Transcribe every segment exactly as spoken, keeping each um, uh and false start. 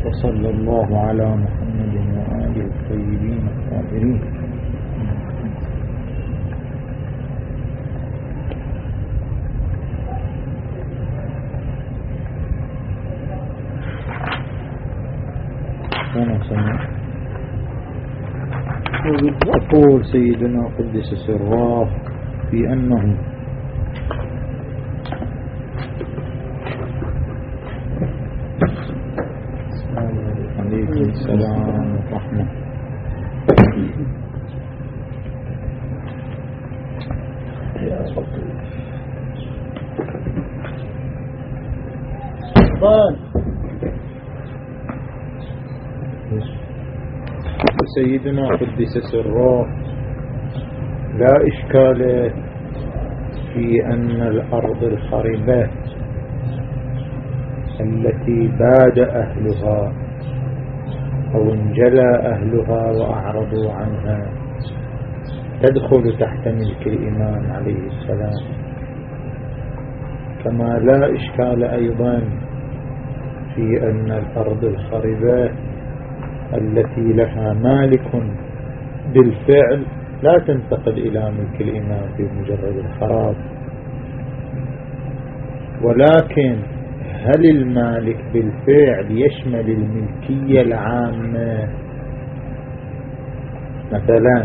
وصلى الله على محمد وآله الطيبين الطاهرين. يقول سيدنا قدس سره في أنه عليكم السلام ورحمة يا سلطان. سيدنا قدس سره لا إشكال في أن الأرض الخربة التي باد أهلها أو انجلى أهلها وأعرضوا عنها تدخل تحت ملك الإمام عليه السلام، كما لا إشكال أيضا في أن الأرض الخربة التي لها مالك بالفعل لا تنتقل إلى ملك الإمام في مجرد الخراب. ولكن هل المالك بالفعل يشمل الملكية العامة؟ مثلا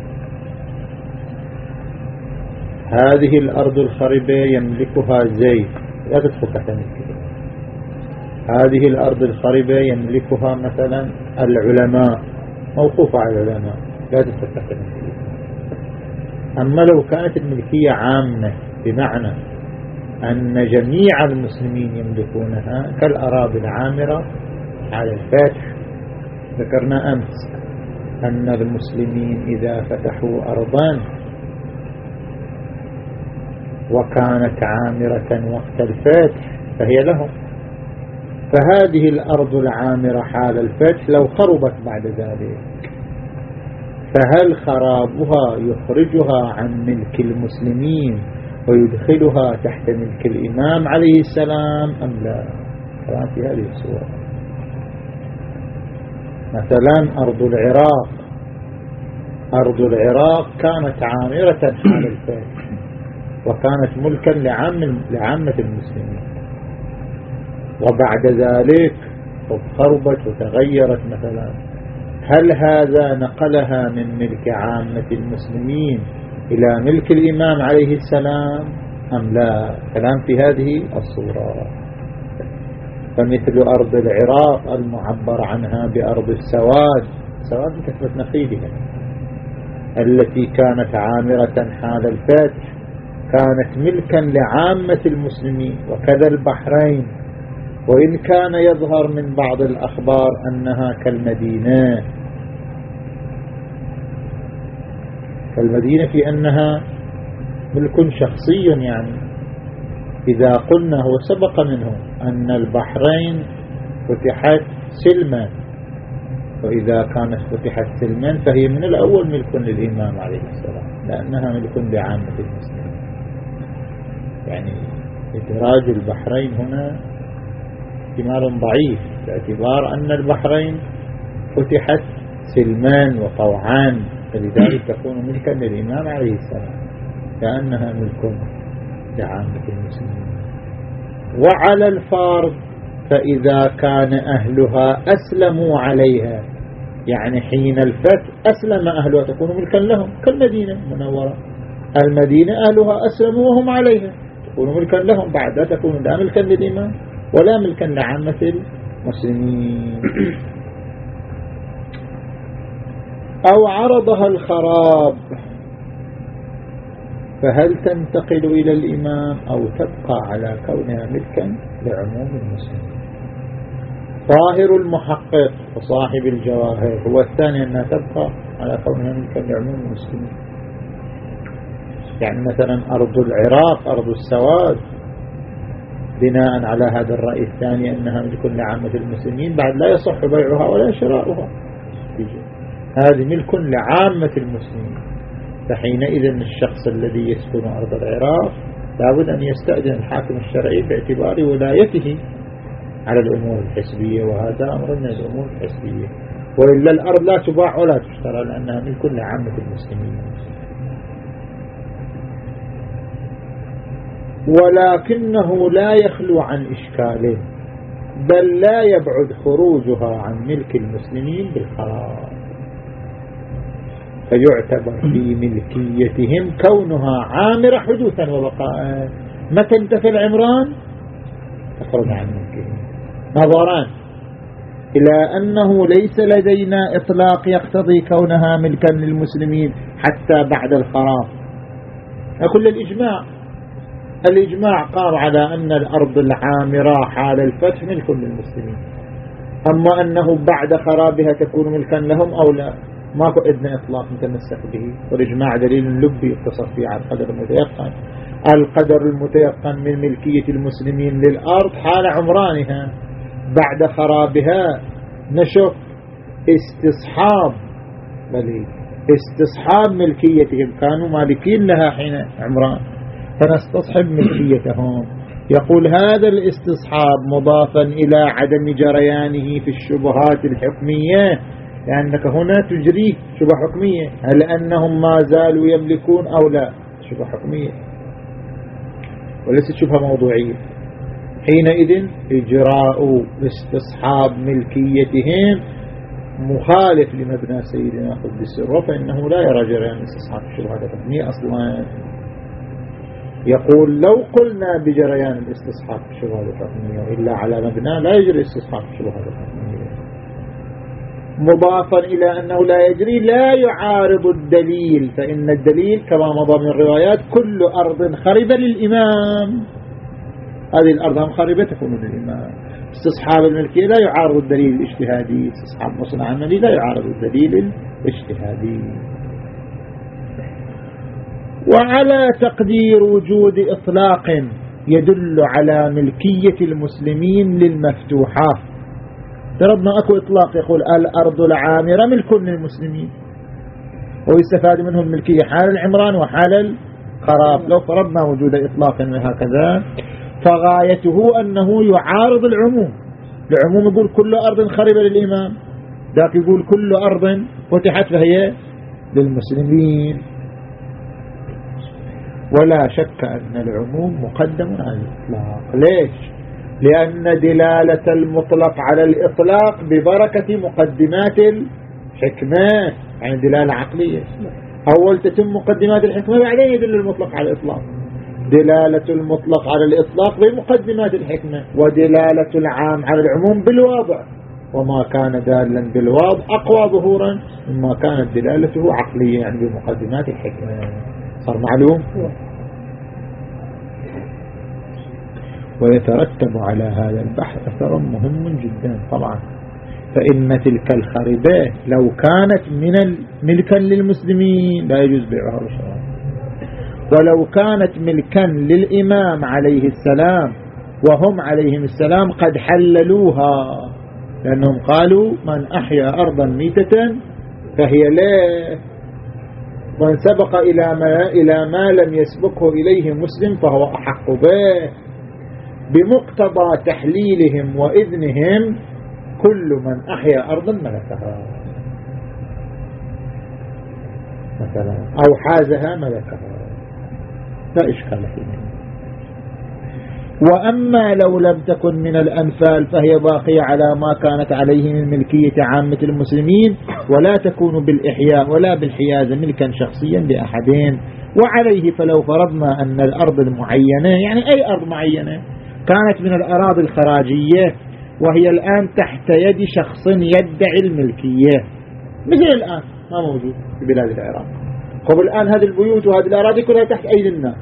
هذه الأرض الخربة يملكها زيد، لا تدخل تحت ملكه. هذه الأرض الخربة يملكها مثلا العلماء، موقوفة على العلماء، لا تدخل تحت ملكه. أما لو كانت الملكية عامة بمعنى أن جميع المسلمين يملكونها كالأراضي العامرة على الفتح، ذكرنا أمس أن المسلمين إذا فتحوا أرضا وكانت عامرة وقت الفتح فهي لهم، فهذه الأرض العامرة حال الفتح لو خربت بعد ذلك فهل خرابها يخرجها عن ملك المسلمين ويدخلها تحت ملك الإمام عليه السلام أم لا؟ كلام في هذه الصورة. مثلا أرض العراق، أرض العراق كانت عامرة حال الفتح وكانت ملكا لعام لعامة المسلمين، وبعد ذلك خربت وتغيرت مثلا، هل هذا نقلها من ملك عامة المسلمين إلى ملك الإمام عليه السلام أم لا؟ كلام في هذه الصورة. فمثل أرض العراق المعبر عنها بأرض السواد، السواد بكثرة نخيلها التي كانت عامرة حال الفتح كانت ملكا لعامة المسلمين، وكذا البحرين، وإن كان يظهر من بعض الأخبار أنها كالمدينة كالمدينة في أنها ملك شخصي. يعني إذا قلنا هو سبق منه أن البحرين فتحت سلما، وإذا كانت فتحت سلما فهي من الأول ملك للإمام عليه السلام لأنها ملك لعامة المسلمين. يعني إدراج البحرين هنا احتمال ضعيف باعتبار أن البحرين فتحت سلمان وطوعان، فلذلك تكون ملكا للإمام عليه السلام كأنها ملك لعامة المسلمين. وعلى الفرض فإذا كان أهلها أسلموا عليها، يعني حين الفتح أسلم أهلها تكون ملكا لهم كالمدينة المنورة، المدينة أهلها أسلموا وهم عليها تكون ملكا لهم، بعدها تكون لا ملكا للإمام ولا ملكا لعامة المسلمين. أو عرضها الخراب فهل تنتقل إلى الإمام أو تبقى على كونها ملكا لعموم المسلمين؟ طاهر المحقق وصاحب الجواهر هو الثاني أنها تبقى على كونها ملكا لعموم المسلمين. يعني مثلا أرض العراق أرض السواد بناء على هذا الرأي الثاني أنها ملك لعامة المسلمين بعد لا يصح بيعها ولا شراؤها، هذه ملك لعامة المسلمين. فحينئذ الشخص الذي يسكن أرض العراق لابد أن يستأذن الحاكم الشرعي باعتبار ولايته على الأمور الحسبية، وهذا أمر من الأمور الحسبية، وإلا الأرض لا تباع ولا تشترى لأنها ملك لعامة المسلمين. ولكنه لا يخلو عن إشكال، بل لا يبعد خروجها عن ملك المسلمين بالخراب، فيعتبر في ملكيتهم كونها عامرة حدوثا وبقاء. متى انتفى العمران تخرج عن ملكهم. نظران إلى أنه ليس لدينا إطلاق يقتضي كونها ملكا للمسلمين حتى بعد الخراب. كل الإجماع الإجماع قام على أن الأرض العامرة حال الفتح ملك للمسلمين، أما أنه بعد خرابها تكون ملكا لهم أو لا ماكو إذن إطلاق متمسك به، والإجماع دليل لبي يتصف فيه على القدر المتيقن. القدر المتيقن من ملكية المسلمين للأرض حال عمرانها، بعد خرابها نشوف استصحاب بلي استصحاب ملكيتهم، كانوا مالكين لها حين عمران فنستصحب ملكيتهم. يقول هذا الاستصحاب مضافا إلى عدم جريانه في الشبهات الحكمية، لأنك هنا تجري شبهة حكمية، هل أنهم ما زالوا يملكون أو لا، شبهة حكمية وليست شبهة موضوعية. حينئذ إجراء استصحاب ملكيتهم مخالف لمبنى سيدنا قدس الروح، فإنه لا يرى جريان استصحاب الشبهات الحكمية أصلا. يقول لو قلنا بجريان الاستصحاب الشبهات الحكمية إلا على مبنى لا يجري استصحاب الشبهات الحكمية، مضافا إلى أنه لا يجري لا يعارض الدليل، فإن الدليل كما مضى من الروايات كل أرض خربة للإمام، هذه الأرض هم خربة تكون للإمام. استصحاب الملكية لا يعارض الدليل الاجتهادي، استصحاب مصنع عملي لا يعارض الدليل الاجتهادي. وعلى تقدير وجود إطلاق يدل على ملكية المسلمين للمفتوحة، فرضنا أكو إطلاق يقول الأرض العامرة ملك للمسلمين ويستفاد منهم الملكية حال العمران وحال الخراب، لو فرضنا وجود إطلاق هكذا فغايته أنه يعارض العموم. العموم يقول كل أرض خربة للإمام، ذاك يقول كل أرض فتحت فهي للمسلمين. ولا شك أن العموم مقدم على الإطلاق. ليش؟ لأن دلالة المطلق على الإطلاق ببركة مقدمات الحكمة، يعني دلالة عقلية. أول تتم مقدمات الحكمة بعدين يدل المطلق على الإطلاق. دلالة المطلق على الإطلاق بمقدمات الحكمة، ودلالة العام على العموم بالواضع، وما كان دالا بالواضع أقوى ظهورا مما كانت دلالته عقلية يعني بمقدمات الحكمة. صار معلوم؟ ويترتب على هذا البحث أثر مهم جدا طبعا، فإن تلك الخربة لو كانت من ملكا للمسلمين لا يجوز بيعها بشرع، ولو كانت ملكا للإمام عليه السلام وهم عليهم السلام قد حللوها، لأنهم قالوا من أحيا أرضا ميتة فهي له، من سبق إلى ما, إلى ما لم يسبقه إليه مسلم فهو أحق به. بمقتضى تحليلهم وإذنهم كل من أحيا أرضا ملكها مثلا أو حازها ملكها لا إشكال فيه. وأما لو لم تكن من الأنفال فهي باقية على ما كانت عليه من ملكية عامة المسلمين، ولا تكون بالإحياء ولا بالحيازة ملكا شخصيا لأحدين. وعليه فلو فرضنا أن الأرض المعينة، يعني أي أرض معينة كانت من الأراضي الخراجية وهي الآن تحت يد شخص يدعي الملكية، مثل الآن ما موجود في بلاد العراق، قبل الآن هذه البيوت وهذه الأراضي كلها تحت أيدي الناس،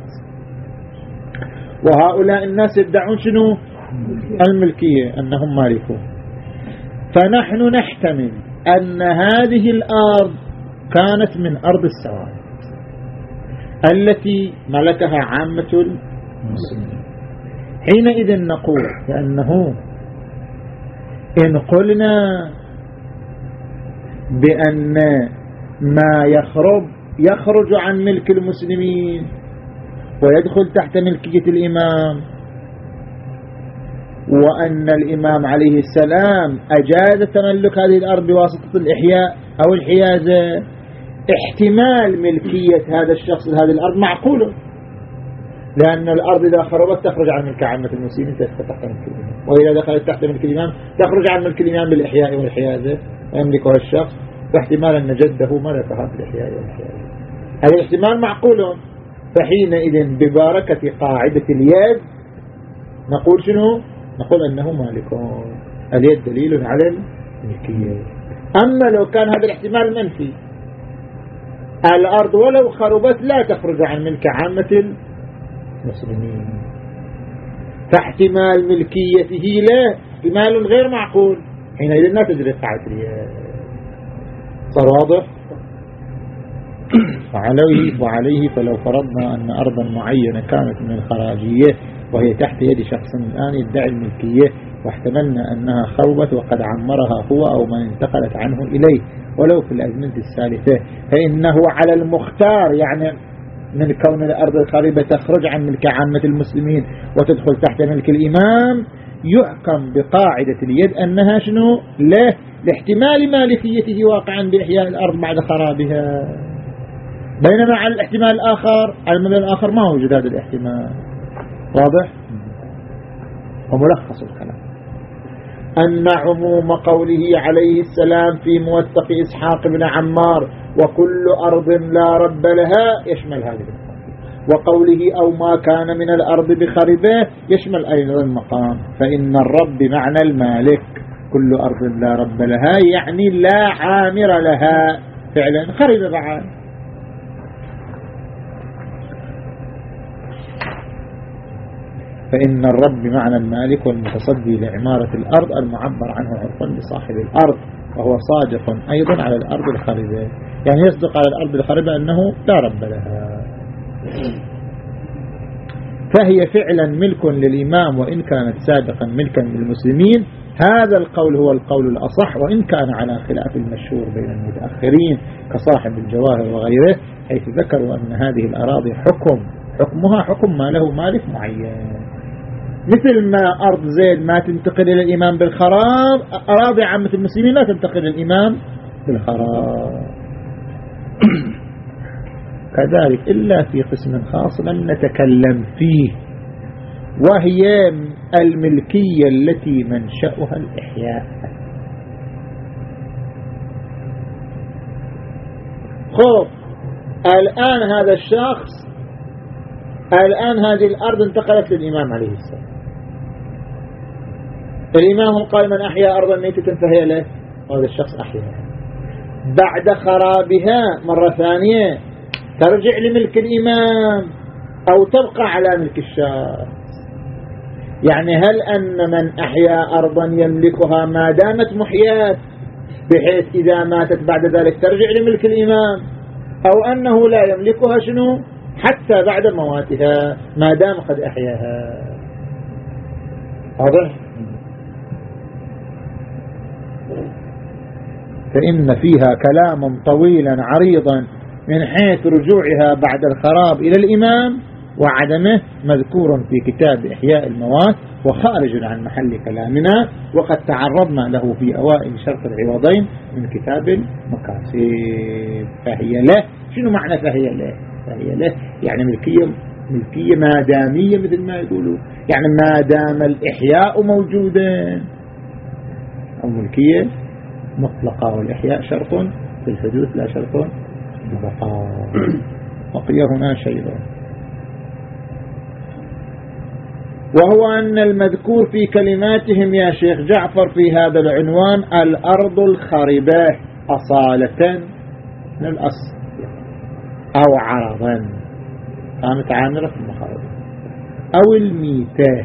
وهؤلاء الناس يدعون شنو؟ الملكية، أنهم مالكون. فنحن نحتمل أن هذه الأرض كانت من أرض السواد التي ملكها عامة المسلمين. حينئذ نقول بأنه إن قلنا بأن ما يخرج يخرج عن ملك المسلمين ويدخل تحت ملكية الإمام، وأن الإمام عليه السلام أجاز تملك هذه الأرض بواسطة الإحياء أو الحيازة، احتمال ملكية هذا الشخص لهذه الأرض معقول، لأن الأرض إذا خربت تخرج عن ملك عامة المسلمين تحت ملك الإمام، وإذا دخلت تحت ملك الإمام تخرج عن ملك الإمام بالإحياء والحيازة ويملكها الشخص، فاحتمال أن جده ملكها بالإحياء والحيازة. هذا الاحتمال معقول. فحينئذ ببركة قاعدة اليد نقول شنو؟ نقول أنه مالك. اليد دليل على الملكية. أما لو كان هذا الاحتمال منفي، الأرض ولو خربت لا تخرج عن ملك عامة المسلمين، فاحتمال ملكيته له احتمال غير معقول، حينئذ لا تجري قاعدة اليد. صار واضح؟ وعليه, وعليه فلو فرضنا أن أرضا معينة كانت من الخراجية وهي تحت يد شخص الآن يدعي الملكية، واحتملنا أنها خربت وقد عمرها هو أو من انتقلت عنه إليه ولو في الأزمنة الثالثة، فإنه على المختار، يعني من كون الأرض الخريبة تخرج عن ملك عامة المسلمين وتدخل تحت ملك الإمام، يحكم بقاعدة اليد أنها شنو؟ له لاحتمال مالكيته واقعا بإحياء الأرض بعد خرابها. بينما على الاحتمال الآخر، على المدى الآخر ما وجد هذا الاحتمال. واضح؟ وملخص الكلام أن عموم قوله عليه السلام في موثق إسحاق بن عمار وكل أرض لا رب لها يشمل هذه المقام، وقوله أو ما كان من الأرض بخربه يشمل أيضا المقام. فإن الرب بمعنى المالك، كل أرض لا رب لها يعني لا عامر لها، فعلا خرب بعد. فإن الرب بمعنى المالك والمتصدي لعمارة الأرض المعبر عنه عرفا لصاحب الأرض، وهو صادق أيضا على الأرض الخربة، يعني يصدق على الأرض الخربة أنه لا رب لها، فهي فعلا ملك للإمام وإن كانت سابقا ملكا للمسلمين. هذا القول هو القول الأصح، وإن كان على خلاف المشهور بين المتأخرين كصاحب الجواهر وغيره، حيث ذكروا أن هذه الأراضي حكم حكمها حكم ما له مالك معين، مثل ما أرض زيد ما تنتقل إلى الإمام بالخراب، أراضي عامة المسلمين لا تنتقل إلى الإمام بالخراب. كذلك إلا في قسم خاص لم نتكلم فيه، وهي الملكية التي منشأها الإحياء. خب الآن هذا الشخص، الآن هذه الأرض انتقلت للإمام عليه السلام، الإمام قال من أحيا أرضا ميتة فهي له، وهذا الشخص أحياها. بعد خرابها مرة ثانية ترجع لملك الإمام أو تبقى على ملك الشخص. يعني هل أن من أحيا أرضا يملكها ما دامت محيات بحيث إذا ماتت بعد ذلك ترجع لملك الإمام، أو أنه لا يملكها شنو حتى بعد مواتها ما دام قد أحياها؟ واضح؟ فإن فيها كلام طويلا عريضا من حيث رجوعها بعد الخراب إلى الإمام وعدمه، مذكور في كتاب إحياء الموات وخارج عن محل كلامنا، وقد تعرضنا له في أوائل شرح العوضين من كتاب المكاسب. فهي له، شنو معنى فهي له؟ فهي له يعني ملكية ملكية ما دامية مثل ما يقولوا، يعني ما دام الإحياء موجودا، أو ملكية مطلقة، والإحياء شرط في الحدوث لا شرط البقاء. بقي هنا شيء، وهو أن المذكور في كلماتهم يا شيخ جعفر في هذا العنوان الأرض الخربة أصالة من الأصل أو عرضا كانت عامرة في المخارج أو الميتة،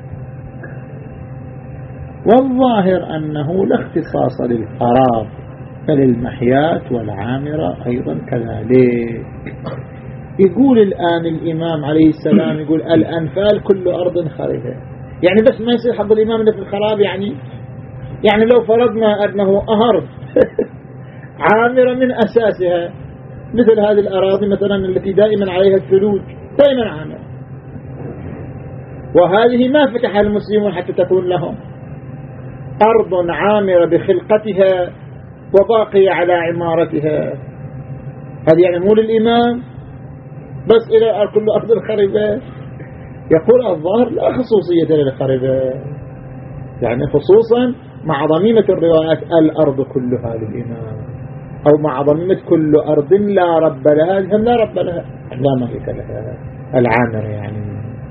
والظاهر أنه لا اختصاص للخراب فللمحيات والعامرة أيضا كذلك. يقول الآن الإمام عليه السلام يقول الأنفال كل أرض خربة، يعني بس ما يصير حظ الإمام في الخراب، يعني يعني لو فرضنا أنه أرض عامرة من أساسها مثل هذه الأراضي مثلا التي دائما عليها الثلوج دائما عامرة، وهذه ما فتح المسلمون حتى تكون لهم أرض عامرة بخلقتها وباقية على عمارتها. هذه يعني مو للإمام بس إلى كل أرض الخربة. يقول الظاهر لا خصوصية للخربة، يعني خصوصا مع ضميمة الروايات الأرض كلها للإمام، أو مع ضميمة كل أرض لا رب لها، هم لا رب لها لا ملك لها العامر. يعني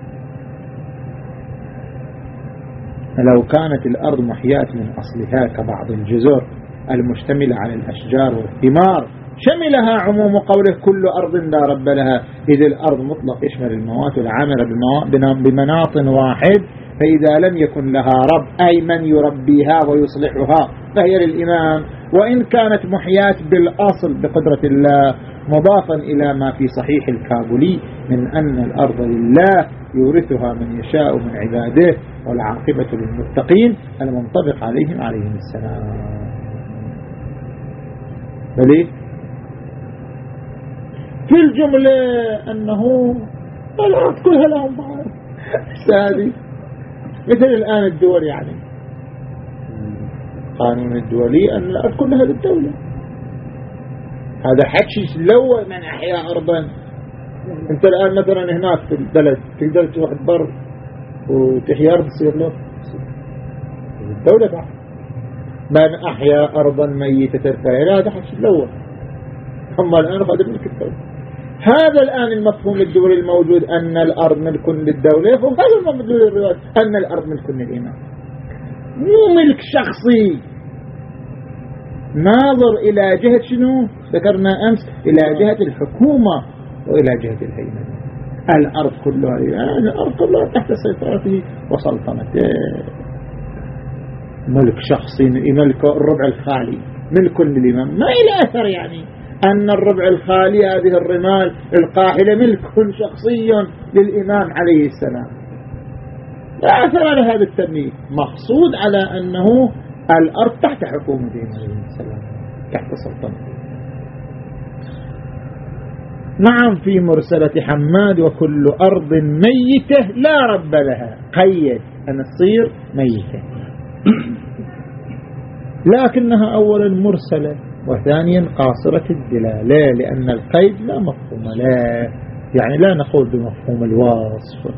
لو كانت الأرض محياة من أصلها كبعض الجزر المشتملة على الأشجار والثمار شملها عموم قوله كل أرض لا رب لها، إذ الأرض مطلق يشمل الموات العامرة بمناط واحد، فإذا لم يكن لها رب أي من يربيها ويصلحها فهي للإمام، وإن كانت محياة بالأصل بقدرة الله، مضافا إلى ما في صحيح الكابولي من أن الأرض لله يورثها من يشاء من عباده والعاقبة للمتقين المنطبق عليهم عليهم السلام. بل في الجملة أنه الأرض كلها لهم بعض سادي، مثل الآن الدول، يعني قانون الدولي أن الأرض كلها للدولة. هذا حكي لو من أحياء أرضا. أنت الآن مثلا هناك في البلد تقدر تروح بر وتحيا أرض تصير له الدولة بعد. من أحيا أرضا ميتة فهي هذا حكي لو. أما الآن هذا ملك الدولة. هذا الآن المفهوم الدولي الموجود أن الأرض ملك للدولة، وهذا المفهوم للرواية أن الأرض ملك للإمام، مو ملك شخصي ناظر إلى جهة شنو ذكرنا أمس، إلى جهة الحكومة وإلى جهة الهيمنة. الأرض كلها الأرض كلها تحت سيطرته وسلطنته. ملك شخصي ملك الربع الخالي ملك للإمام، ما إلى أثر يعني أن الربع الخالي هذه الرمال القاحلة ملك شخصي للإمام عليه السلام. لا أثر على هذا التمييز، مقصود على أنه الأرض تحت حكومته عليه السلام، تحت سلطنته. نعم في مرسلة حماد وكل أرض ميتة لا رب لها، قيد أن تصير ميتة لكنها أولا مرسلة وثانيا قاصرة الدلالة، لأن القيد لا مفهوم له، يعني لا نقول بمفهوم الوصف.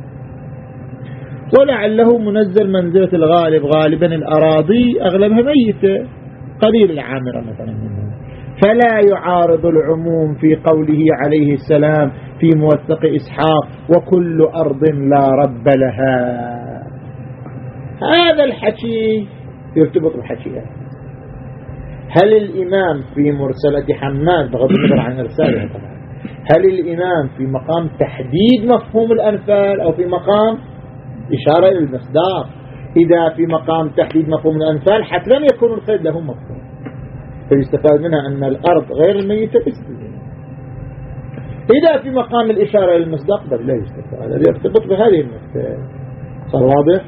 ولعله منزل منزلة الغالب، غالبا الأراضي أغلبها ميتة قليل العامرة مثلا منها، فلا يعارض العموم في قوله عليه السلام في موثق إسحاق وكل أرض لا رب لها. هذا الحكي يرتبط بحكي. هل الإمام في مرسلة حماد بغض النظر عن رسالة طبعا، هل الإمام في مقام تحديد مفهوم الأنفال أو في مقام إشارة إلى المصداق؟ إذا في مقام تحديد مفهوم الأنفال حتى لم يكون القيد له مفهوم، فيستفاد منها أن الأرض غير الميتة بسبب. إذا في مقام الإشارة إلى المصداق بل لا يستفاد، هذا يرتبط بهذه النقطة. صار واضح؟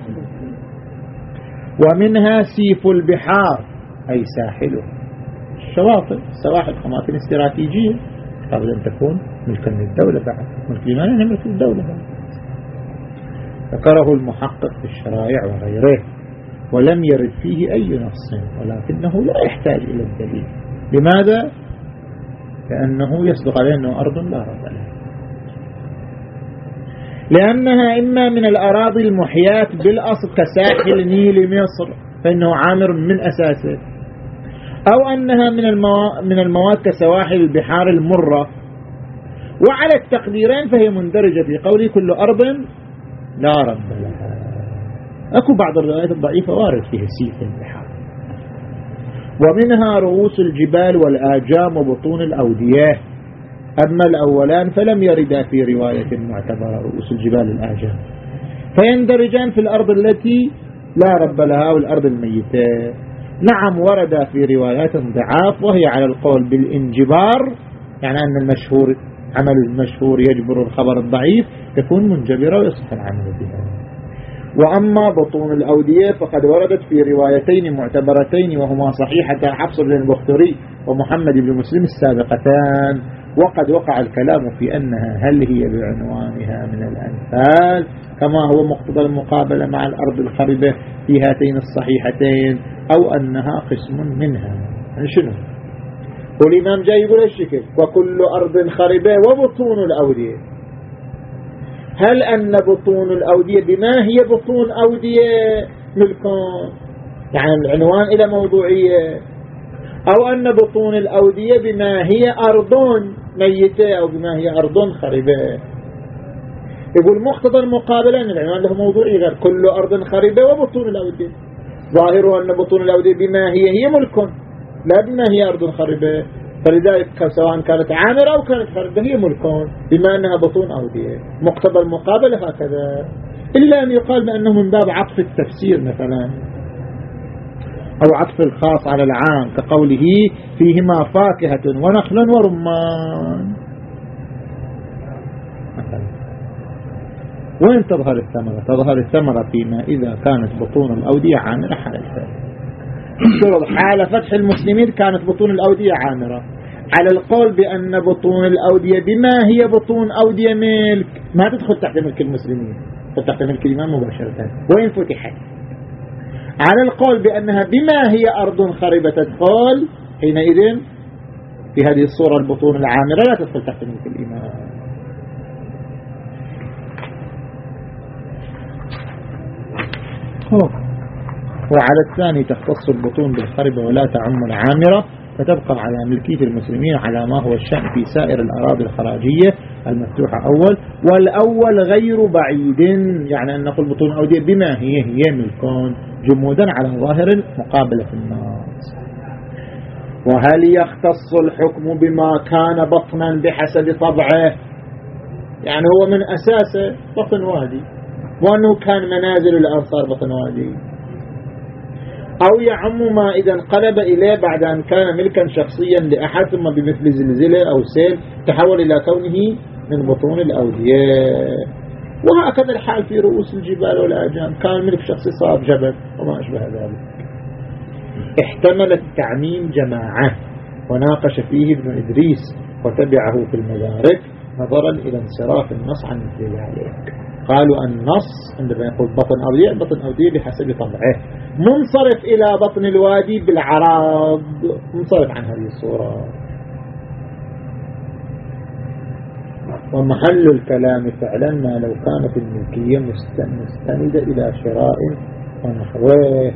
ومنها سيف البحار أي ساحله، الشواطئ السواحل أماكن استراتيجية قبل أن تكون ملكا للدولة بعد، ملك لمن ملك للدولة بعد. ذكره المحقق في الشرائع وغيره ولم يرد فيه أي نص، ولكنه لا يحتاج إلى الدليل. لماذا؟ لأنه يصدق عليه أنه أرض لا رب لها، لأنها إما من الأراضي المحياة بالأصل كساحل نيل مصر فإنه عامر من أساسه، أو أنها من الموا... من المواد كسواحل البحار المرة. وعلى التقديرين فهي مندرجة في قوله كل أرض لا رب لها. أكو بعض الروايات الضعيفة وارد فيها سيف البحار. ومنها رؤوس الجبال والآجام وبطون الأودية، أما الأولان فلم يردا في رواية معتبرة رؤوس الجبال الآجام، فيندرجان في الأرض التي لا رب لها والأرض الميتة. نعم ورد في روايات ضعاف وهي على القول بالانجبار، يعني أن المشهور عمل المشهور يجبر الخبر الضعيف، تكون منجبرة ويصح العمل بها. وأما بطون الأودية فقد وردت في روايتين معتبرتين وهما صحيحة حفص بن البختري ومحمد بن مسلم السابقتان، وقد وقع الكلام في أنها هل هي بعنوانها من الأنفال كما هو مقتضى المقابلة مع الأرض الخربة في هاتين الصحيحتين، أو أنها قسم منها. يعني شنو؟ والإمام جاي يقول الشكل وكل أرض خربة وبطون الأودية. هل أن بطون الأودية بما هي بطون أودية ملكون، يعني العنوان إلى موضوعية، أو أن بطون الأودية بما هي أرض ميتة أو بما هي أرض خربة. يقول مقتضى المقابلة أن العنوان له موضوعي غير كل أرض خربة وبطون الأودية، ظاهره أن بطون الأودية بما هي هي ملك لا بما هي أرض خربة، فلذلك سواء كانت عامرة أو كانت خربة هي ملكون بما أنها بطون أودية. مقتضى المقابلة هكذا، إلا أن يقال بأنه من باب عطف التفسير مثلا أو عطف الخاص على العام كقوله فيهما فاكهة ونخل ورمان مثلا. وين تظهر الثمرة؟ تظهر الثمرة فيما إذا كانت بطون الأودية عامرة حال الفتح. حال فتح المسلمين كانت بطون الأودية عامرة. على القول بأن بطون الأودية بما هي بطون أودية ملك ما تدخل تحت ملك المسلمين، تدخل تحت ملك الإمام مباشرة وين فتحت. على القول بأنها بما هي أرض خربة تدخل، حينئذ في هذه الصورة البطون العامرة لا تدخل تحت ملك الإمام. وعلى الثاني تختص البطون بالخربة ولا تعم العامرة، فتبقى على ملكية المسلمين على ما هو الشأن في سائر الأراضي الخراجية المفتوحة أول. والأول غير بعيد، يعني أن نقول بطون أودية بما هي هي ملكون جمودا على ظاهر مقابلة الناس. وهل يختص الحكم بما كان بطنا بحسب طبعه، يعني هو من أساسه بطن وادي وأنه كان منازل الأنصار بطن وادي، أو يعم ما إذا انقلب إليه بعد أن كان ملكا شخصيا لأحد ثم بمثل زلزلة أو سيل تحول إلى كونه من بطون الأودية. وهكذا الحال في رؤوس الجبال والآجام، كان ملك شخصي صار جبل وما أشبه ذلك. احتمل التعميم جماعة وناقش فيه ابن إدريس وتبعه في المدارك نظرا إلى انصراف النص عن مثل ذلك. قالوا النص عندما يقول بطن أودية بطن أودية بحسب طبعه، منصرف إلى بطن الوادي بالعراض، منصرف عن هذه الصورة. ومحل الكلام فعلا ما لو كانت الملكية مستندة إلى شراء ونحوه.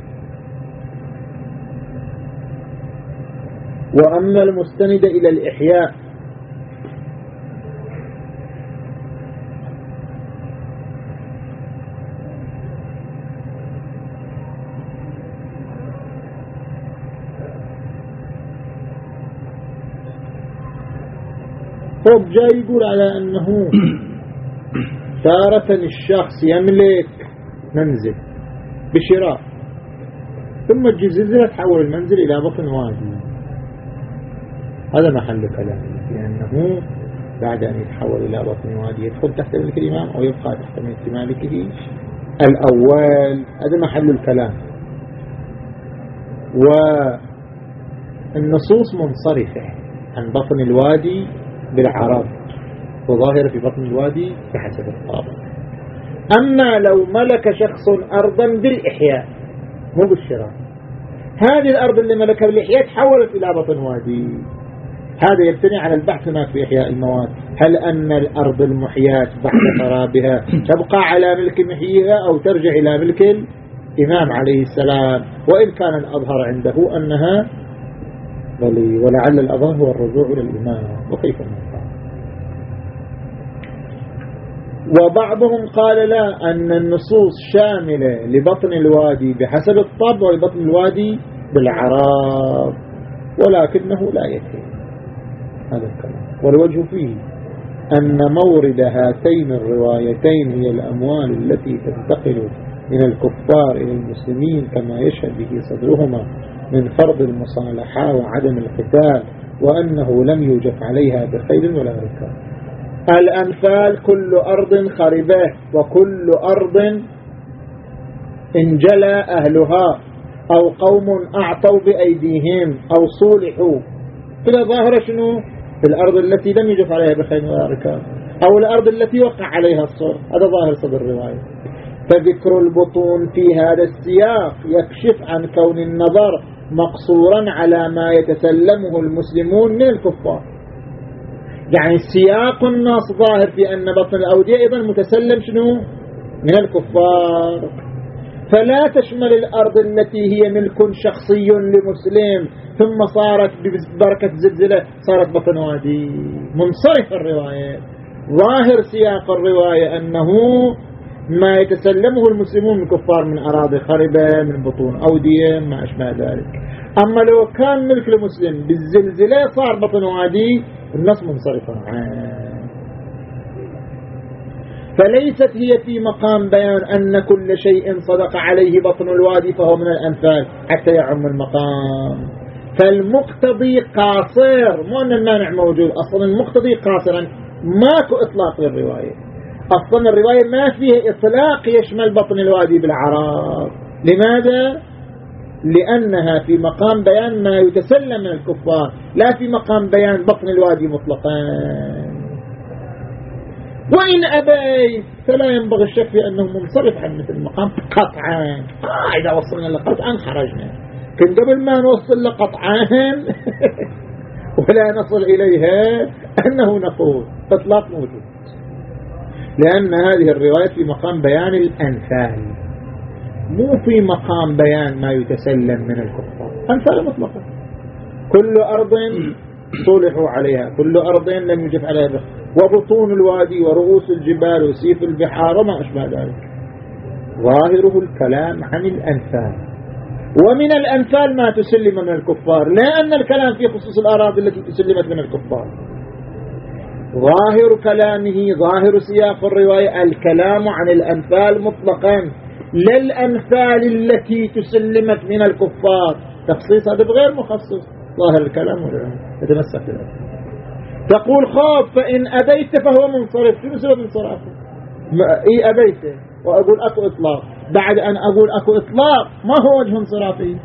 وأما المستندة إلى الإحياء طب جاي يقول على أنه تارة الشخص يملك منزل بشراء ثم تجي زلزلة تحول المنزل إلى بطن وادي، هذا محل كلامه، لأنه بعد أن يتحول إلى بطن وادي يدخل تحت ملك الإمام أو يبقى تحت ملك مالكه الأول. هذا محل الكلام. والنصوص منصرفة عن بطن الوادي بالعرض وظاهرة في بطن الوادي بحسب الطابع. أما لو ملك شخص أرضا بالإحياء مو بالشراء، هذه الأرض اللي ملكها بالإحياء تحولت إلى بطن وادي، هذا يبتني على البحث هناك في إحياء المواد. هل أن الأرض المحياة بعد خرابها تبقى على ملك محييها أو ترجع إلى ملك الإمام عليه السلام؟ وإن كان الأظهر عنده أنها بلي، ولعل الأظهر هو الرجوع إلى الإمام. وكيف نفعل؟ وبعضهم قال لا، أن النصوص شاملة لبطن الوادي بحسب الطبع ولبطن الوادي بالعراض، ولكنه لا يكفي هذا الكلام. والوجه فيه أن مورد هاتين الروايتين هي الأموال التي تنتقل من الكفار إلى المسلمين كما يشهد به صدرهما من فرض المصالحة وعدم القتال، وأنه لم يوجف عليها بخيل ولا ركاب. الأنفال كل أرض خربة وكل أرض انجلى أهلها أو قوم أعطوا بأيديهم أو صولحوا. كده ظاهرة شنو؟ في الأرض التي لم يجف عليها بخيل ولا ركاب، أو الأرض التي وقع عليها الصور. هذا ظاهر صدر الرواية. فذكر البطون في هذا السياق يكشف عن كون النظر مقصورا على ما يتسلمه المسلمون من الكفار. يعني سياق النص ظاهر في أن بطن الأودية أيضا متسلم شنو؟ من الكفار. فلا تشمل الأرض التي هي ملك شخصي لمسلم ثم صارت ببركة زلزلة صارت بطن وادي. منصرف الرواية. ظاهر سياق الرواية أنه ما يتسلمه المسلمون من كفار من أراضي خربة، من بطون أودية، ما أشبه ذلك. أما لو كان ملك المسلم بالزلزلة صار بطن وادي، النص منصرف عنه. فليست هي في مقام بيان أن كل شيء صدق عليه بطن الوادي فهو من الأنفال حتى يعم المقام. فالمقتضي قاصر، مو أن المانع موجود، أصلا المقتضي قاصرا، ماكو إطلاق للرواية. أصلا الرواية ما فيها إطلاق يشمل بطن الوادي بالعراق. لماذا؟ لأنها في مقام بيان ما يتسلم من الكفار، لا في مقام بيان بطن الوادي مطلقا. وإن أبيت فلا ينبغي الشك في أنه منصرف عن مثل المقام قطعا. آه إذا وصلنا لقطعا خرجنا، كن قبل ما نوصل لقطعا ولا نصل إليها أنه نقول إطلاق موجود، لأن هذه الرواية في مقام بيان الأنفال، مو في مقام بيان ما يتسلم من الكفار. أنفال مطلقة، كل أرض صلحوا عليها، كل أرض لم يجف عليها بخ، وبطون الوادي ورؤوس الجبال وسيف البحار وما أشبه ذلك. ظاهره الكلام عن الأنفال، ومن الأنفال ما تسلم من الكفار، لا أن الكلام في خصوص الأراضي التي تسلمت من الكفار. ظاهر كلامه، ظاهر سياق الرواية الكلام عن الأنفال مطلقا، لا الأنفال التي تسلمت من الكفار. تخصيص هذا بغير مخصص، ظاهر الكلام يتمسك بالأنفال. تقول خاف فإن أبيت فهو منصرف. شنو سبب انصرافه؟ إيه أبيت وأقول أكو إطلاق، بعد أن أقول أكو إطلاق ما هو وجه انصرافي؟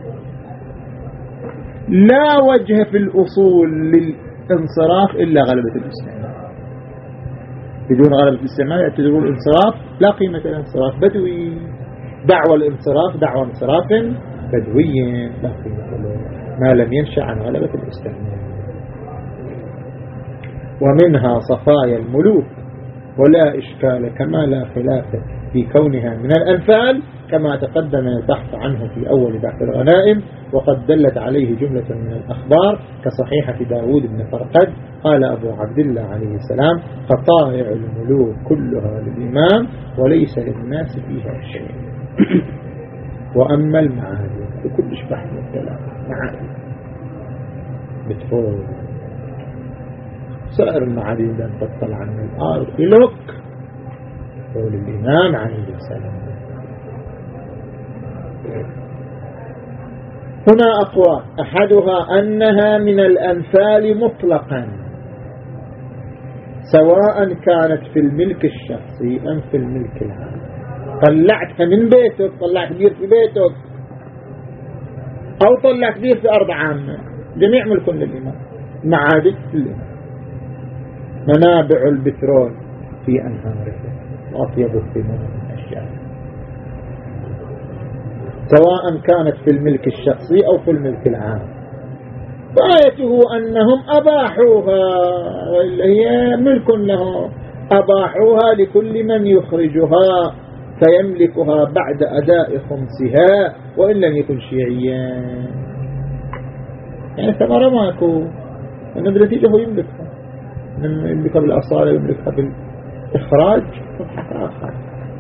لا وجه في الأصول للانصراف إلا غلبة الاستعمال. بدون غلبة الاستعمال تقول انصراف لا قيمة الانصراف بدوي. دعوى الانصراف دعوى انصراف بدوي لا قيمة له ما لم ينشأ عن غلبة الاستعمال. ومنها صفايا الملوك، ولا إشكال كما لا خلاف في كونها من الأنفال كما تقدم البحث عنه في أول بحث الغنائم، وقد دلت عليه جملة من الأخبار كصحيحة داود بن فرقد قال أبو عبد الله عليه السلام: خطائع الملوك كلها للإمام وليس للناس فيها شيء. وأما المعادن بكل بحث من الكلام، معادن بترول سائر المعادن لن تطلع عن الأرض إلوك قول الإمام عليه السلام. هنا أقوال، أحدها أنها من الأنفال مطلقا سواء كانت في الملك الشخصي أم في الملك العام. طلعتها من بيتك، طلعت بير في بيتك، أو طلعت بير في أرض عامة، جميع ملك للإمام. معادن للإمام، منابع البترول في أنهاره وأطيب الثمار من الشارع، سواء كانت في الملك الشخصي أو في الملك العام. غايته أنهم أباحوها، هي ملك لهم، أباحوها لكل من يخرجها فيملكها بعد أداء خمسها وإن لم يكن شيعيا. يعني ثمرة ماكو، أنه بالنتيجة هو يملكها، يملكها بالأصالة، يملكها بالإخراج والحقاقة.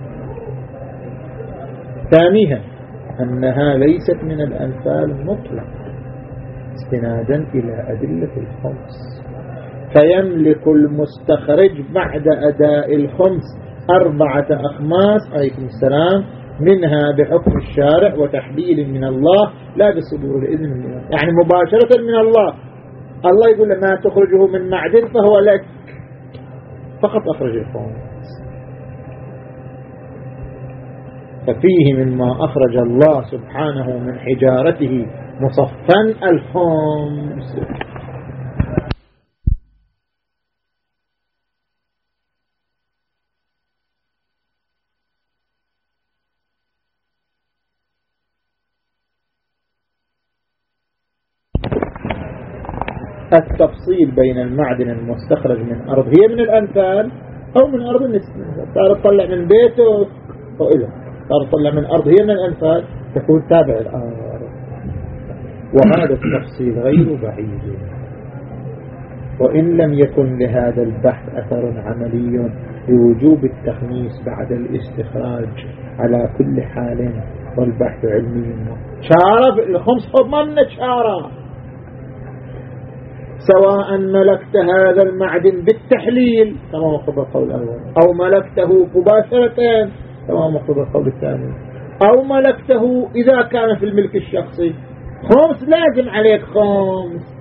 ثانيها أنها ليست من الأنفال مطلق استنادا إلى أدلة الخمس، فيملك المستخرج بعد أداء الخمس أربعة أخماس عليكم السلام منها بحكم الشارع وتحليل من الله لا بصدور الإذن من الله، يعني مباشرة من الله. الله يقول ما تخرجه من معدن فهو لك، فقط أخرج الخمس. ففيه مما أخرج الله سبحانه من حجارته مصفا الخمس. التفصيل بين المعدن المستخرج من أرض هي من الأنفال أو من أرض النسبة. صار تطلع من بيته وإذا صار تطلع من أرض هي من الأنفال تكون تابع الأرض. وهذا التفصيل غير بعيد، وإن لم يكن لهذا البحث أثر عملي بوجوب التخميس بعد الاستخراج على كل حال والبحث علمي. شارة الخمس حب ما من شارة، سواء ملكت هذا المعدن بالتحليل كما مقتضى القول الأول، أو ملكته مباشرة كما مقتضى القول الثاني، أو ملكته إذا كان في الملك الشخصي. خمس لازم عليك خمس.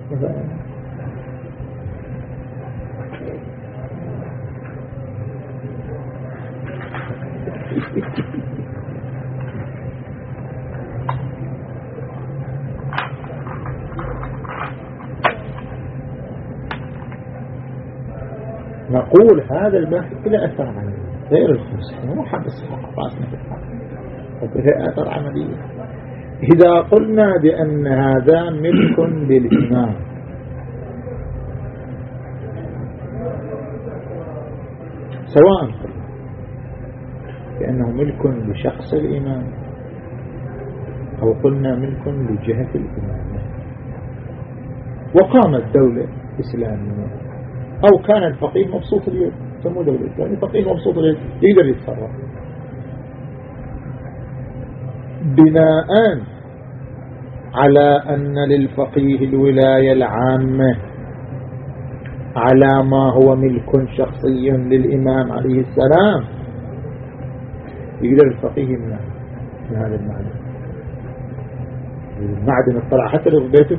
نقول هذا البحث إلى أثر عملي غير الخمس، مو حبس راسنا في الحق، وكذا أثر عملي. إذا قلنا بأن هذا ملك للإمام سواء بأنه ملك لشخص الإمام أو قلنا ملك لجهة الإمام، وقامت دولة إسلامية أو كان الفقيه مبسوط اليد، سموه دولة إسلامية، فقيه مبسوط اليد يقدر يتصرف بناء على أن للفقيه الولاية العامة على ما هو ملك شخصي للإمام عليه السلام. يقدر الفقيه يمنع من هذا المعدن. المعدن اطلع حتى لو في بيته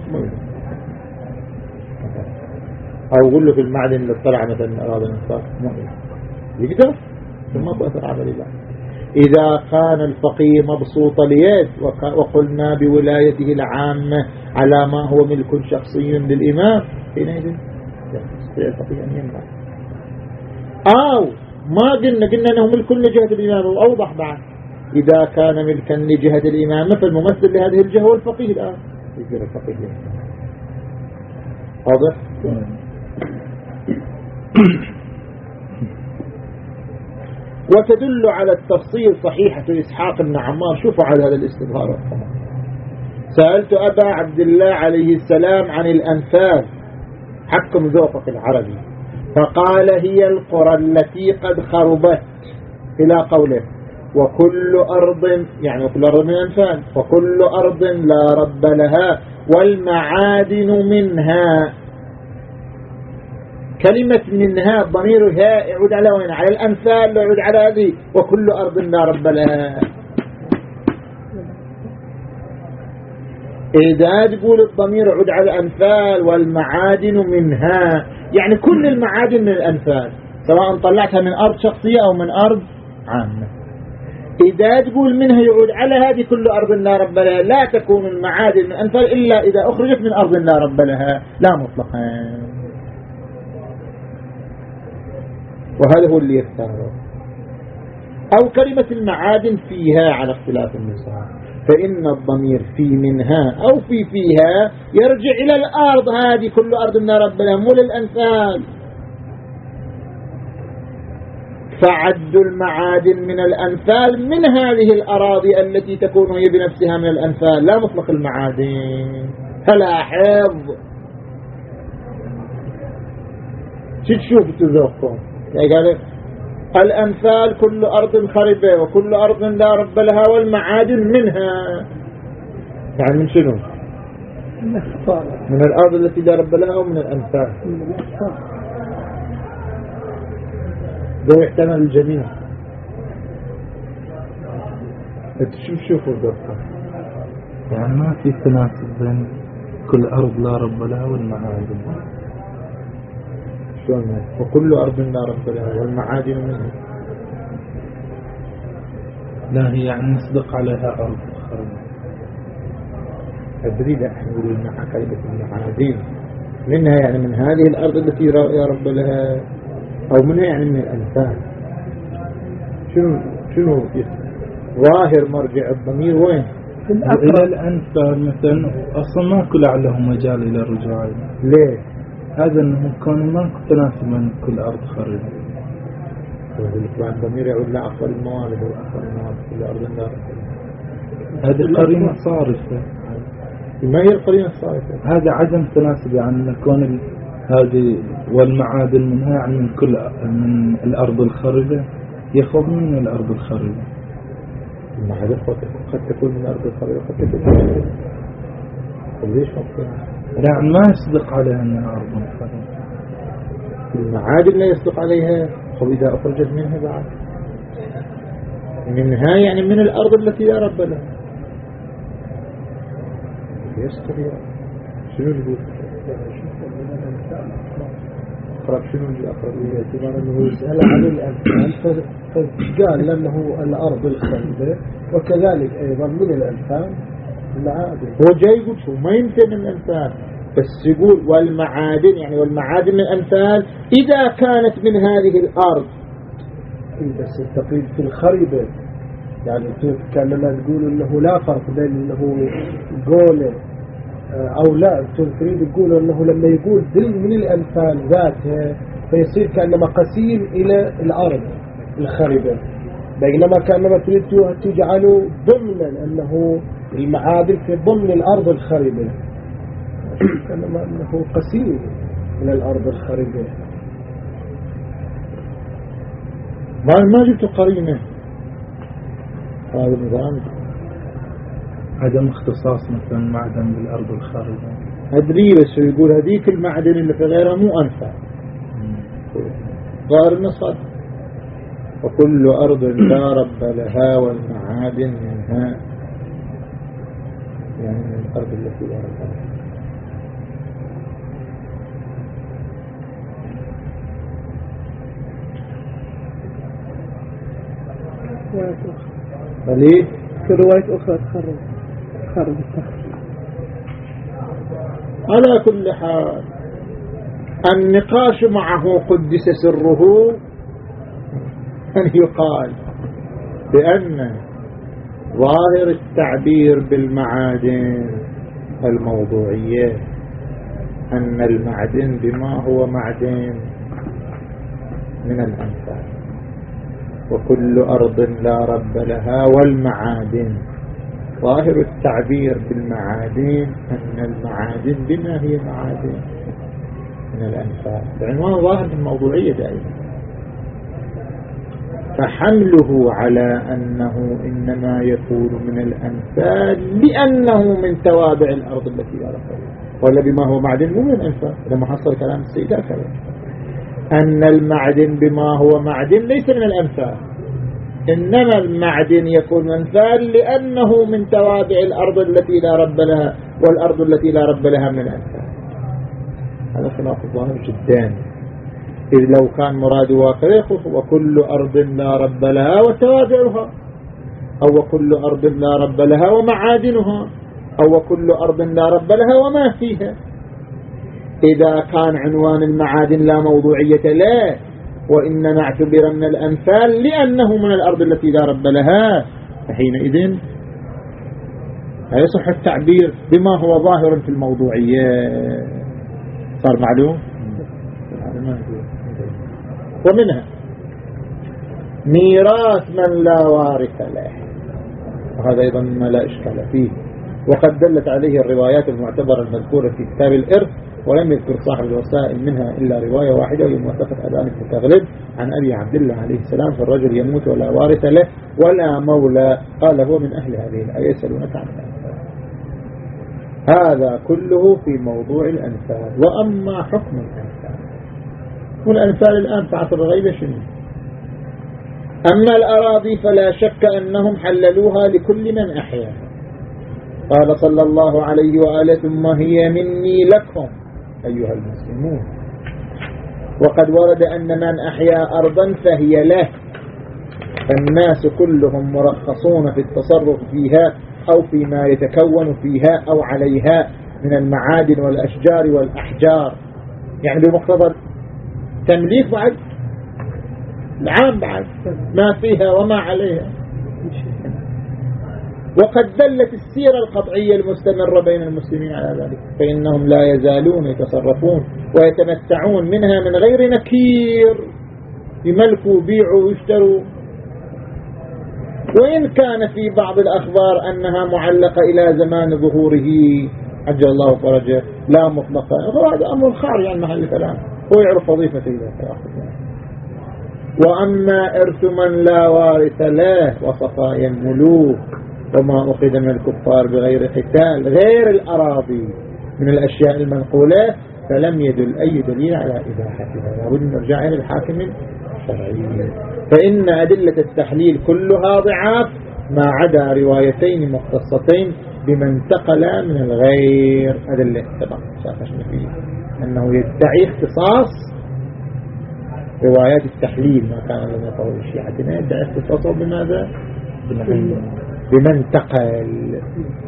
أو يقول له في المعدن اللي اطلع مثلا أراد النصار يقدر، ثم أثر عملي بعد. إذا كان الفقيه مبسوط اليد وقلنا بولايته العامة على ما هو ملك شخصي للإمام، حينئذ يستطيع الفقيه أن يمنع. أو ما قلنا قلنا أنه ملك لجهة الإمام، وأوضح بعد إذا كان ملكا لجهة الإمام فالممثل لهذه الجهة هو الفقيه الآن يقدر الفقيه يمنع. واضح؟ وتدل على التفصيل صحيحة إسحاق بن عمار. شوفوا على هذا الاستظهار. سألت أبا عبد الله عليه السلام عن الأنفال، حكم ذوقك العربي، فقال هي القرى التي قد خربت إلى قوله وكل أرض، يعني وكل أرض من الأنفال، وكل أرض لا رب لها والمعادن منها. كلمة منها ضميرها يعود على وين؟ على الأنفال، لا يعود على هذه وكل أرض لا رب لها. إذا تقول الضمير يعود على الأنفال والمعادن منها، يعني كل المعادن من الأنفال سواء طلعتها من أرض شخصية أو من أرض عامة. إذا تقول منها يعود على هذه كل أرض لا رب لها، لا تكون المعادن من الأنفال إلا إذا أخرجت من أرض لا رب لها، لا مطلقا. وهذا هو اللي يختاره. أو كلمة المعادن فيها على اختلاف النساء، فإن الضمير في منها أو في فيها يرجع إلى الأرض، هذه كل أرض لا رب لها، مو للأنفال. فعد المعادن من الأنفال من هذه الأراضي التي تكون هي بنفسها من الأنفال، لا مطلق المعادن. فلاحظ شو تشوف تذوقكم، قال الأنفال كل أرض خربة وكل أرض لا رب لها والمعادن منها، يعني من شنو؟ من الأرض التي لا رب لها ومن الأنفال. ده يحتمل الجميع. شوف شوفوا الدكتور، يعني ما في تناسب بين كل أرض لا رب لها والمعادن. شلون؟ وكل أرض لا رب لها والمعادن منها. لا هي يعني نصدق عليها أرض خربة. أدري لا احنا نقول لنا كلمة المعادن منها، يعني من هذه الأرض التي يا رب لها، أو منها يعني من الأنفال. شنو شنو ظاهر مرجع الضمير وين؟ إلى الأنفال مثلا، أصلا ما كل له مجال إلى الرجوع. ليه؟ هذا أنه كان ما تناسب من كل أرض خريبة. طبعا الضمير يعود لأفضل الموارد وأفضل الموارد كل أرض لا. هذه قرينة صارفة. ما هي القرينة الصارفة؟ هذا عدم تناسب يعني كون هذه والمعادن منها يعني من كل من الأرض الخريبة يأخذ من الأرض الخريبة. المعادن قد تكون من الأرض الخريبة قد تكون من الأرض. ليش ممكن؟ يعني ما يصدق عليها أنها أرض خريبة. المعادن لا يصدق عليها. وإذا أخرجت منها بعد منها يعني من الأرض التي لا رب لها يستطيع. شنو نقول؟ أقرب شنو نقول أقرب باعتبار أنه يسأل عن الأنفال فقال لأنه الأرض الخريبة وكذلك أيضا من الأنفال المعادن. هو جاي يقول شو ما يمكن من الأنفال بس يقول والمعادن يعني والمعادن من الأنفال إذا كانت من هذه الأرض. بس التقييد في الخريبة يعني كانما تقول انه لا فرق بين انه قوله او لا تريد تقول انه لما يقول من الأنفال ذاتها فيصير كأنما قسيم الى الأرض الخريبة بينما كأنما تريد تجعله ضمنا انه المعادن في ضمن الأرض الخريبة كأنما انه قسيم الى الأرض الخريبة. ما ما جبت قرينة هذا النظام. عدم اختصاص مثلا معدن بالأرض الخارجة أدري بس يقول هذيك المعدن اللي في غيرها مو أنفع ظاهر النصر. وكل أرض لا رب لها والمعادن منها يعني من الأرض التي لا رب لها. فليه في رواية أخرى تخرج تخرج التخرج. على كل حال النقاش معه قدس سره أن يقال بأن ظاهر التعبير بالمعادن الموضوعية أن المعدن بما هو معدن من الأنفال وكل أرض لا رب لها والمعادن. ظاهر التعبير بالمعادن أن المعادن بما هي معادن من الأنفال بعنوان ظاهر الموضوعية دائما. فحمله على أنه إنما يكون من الأنفال لأنه من توابع الأرض التي لا رب لها ولا بما هو معدن مو من الأنفال. لما حصل كلام السيدة كلام أن المعدن بما هو معدن ليس من الأنفال إنما المعدن يكون منفال لأنه من توابع الأرض التي لا رب لها والأرض التي لا رب لها من الأنفال. هذا خلاف ظاهر جدا. إذ لو كان مراد واقعه وكل أرض لا رب لها وتوابعها أو وكل أرض لا رب لها ومعادنها أو وكل أرض لا رب لها وما فيها. إذا كان عنوان المعادن لا موضوعية له وإنما اعتبر من الأنفال لأنه من الأرض التي لا رب لها فحينئذ لا يصح التعبير بما هو ظاهر في الموضوعية. صار معلوم؟ ومنها ميراث من لا وارث له وهذا أيضا ما لا إشكال فيه وقد دلت عليه الروايات المعتبرة المذكورة في كتاب الإرث ولم يذكر صاحب الوسائل منها إلا رواية واحدة وهي موثقة أبان التغلب عن أبي عبد الله عليه السلام فالرجل يموت ولا وارث له ولا مولى قال هو من أهل هذه الآية يسألونك عن الأنفال. هذا كله في موضوع الأنفال. وأما حكم الأنفال والأنفال الآن في عصر الغيبة شنو؟ أما الأراضي فلا شك أنهم حللوها لكل من أحياها. قال صلى الله عليه وآله ثم هي مني لكم أيها المسلمون. وقد ورد أن من أحيا أرضا فهي له فالناس كلهم مرخصون في التصرف فيها أو فيما يتكون فيها أو عليها من المعادن والأشجار والأحجار يعني بمقتضى تمليك بعد العام بعد ما فيها وما عليها. وقد دلت السيرة القطعية المستمرة بين المسلمين على ذلك، فإنهم لا يزالون يتصرفون ويتمتعون منها من غير نكير، يملكوا ويبيعوا ويشتروا. وإن كان في بعض الأخبار أنها معلقة إلى زمان ظهوره عجل الله فرجه لا مطلقا، هذا أمر خارج عن محل الكلام، هو يعرف وظيفة ذلك. وأما إرث من لا وارث له وصفايا الملوك وما أخذ من الكفار بغير قتال غير الأراضي من الأشياء المنقولة فلم يدل أي دليل على إباحتها، لابد أن نرجع إلى الحاكم الشرعي. فإن أدلة التحليل كلها ضعاف ما عدا روايتين مختصتين بمن انتقل من الغير. هذا اللي سبق شافشنا فيه أنه يدعي اختصاص روايات التحليل ما كان لنا يطول الشيعة، يدعي اختصاصه بماذا؟ بمن انتقل.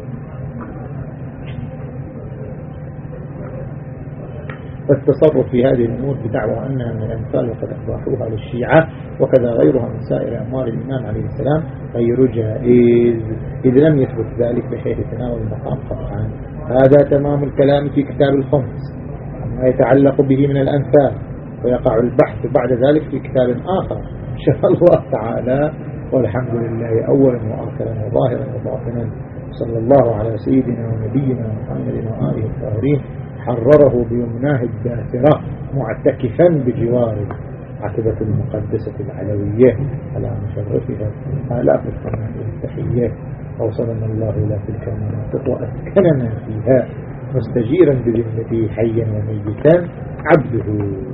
فالتصرف في هذه الأمور بدعوى أنها من الأمثال وقد أفضحوها للشيعة وكذا غيرها من سائر أموال الإمام عليه السلام غير جائز إذ لم يثبت ذلك بحيث تناول المقام قطعا. هذا تمام الكلام في كتاب الخمس ما يتعلق به من الأمثال، ويقع البحث بعد ذلك في كتاب آخر إن شاء الله تعالى. والحمد لله أولا وآخرا وظاهرا وباطنا، صلى الله على سيدنا ونبينا محمد وآله الطاهرين، حرره بيمناه الداثرة معتكفا بجواره عتبة المقدسة العلوية على مشرفها آلاف الثناء والتحية، أوصلنا الله إلى تلك المناطق وأسكننا فيها مستجيرا بذمته حيا وميتا عبده.